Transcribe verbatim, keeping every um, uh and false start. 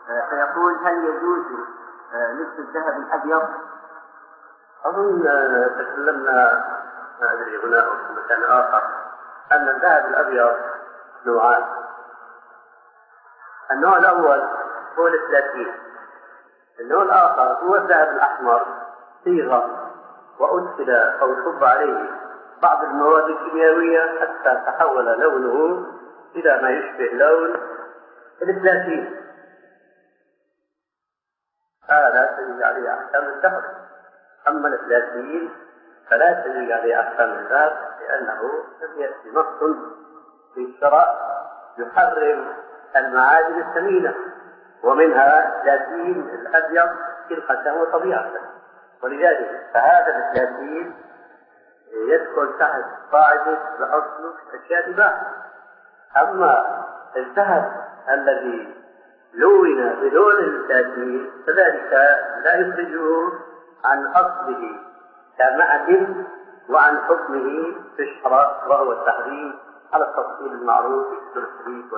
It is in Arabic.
فيقول هل يجوز لبس الذهب الأبيض؟ أظن تكلمنا ما أدري هنا أو في مكان آخر أن الذهب الأبيض نوعان. النوع الأول هو البلاتين، النوع الآخر هو الذهب الأحمر صيغة وأدخل أو صب عليه بعض المواد الكيميائية حتى تحول لونه إلى ما يشبه لون البلاتين. هذا تجري عليه أحكام الذهب. أما البلاتين فلا تجري عليه أحكام الذهب، لأنه لم يأتي نص في الشرع يحرم المعادن الثمينة، ومنها البلاتين الأبيض خلقة وطبيعة، ولذلك فهذا البلاتين يدخل تحت قاعدة الأصل في الأشياء الباحثة. أما الذهب الذي لون بلون البلاتين فذلك لا يخرجه عن أصله كمعدن وعن حكمه في الشرع، وهو التحريم على التفصيل المعروف في التحريم.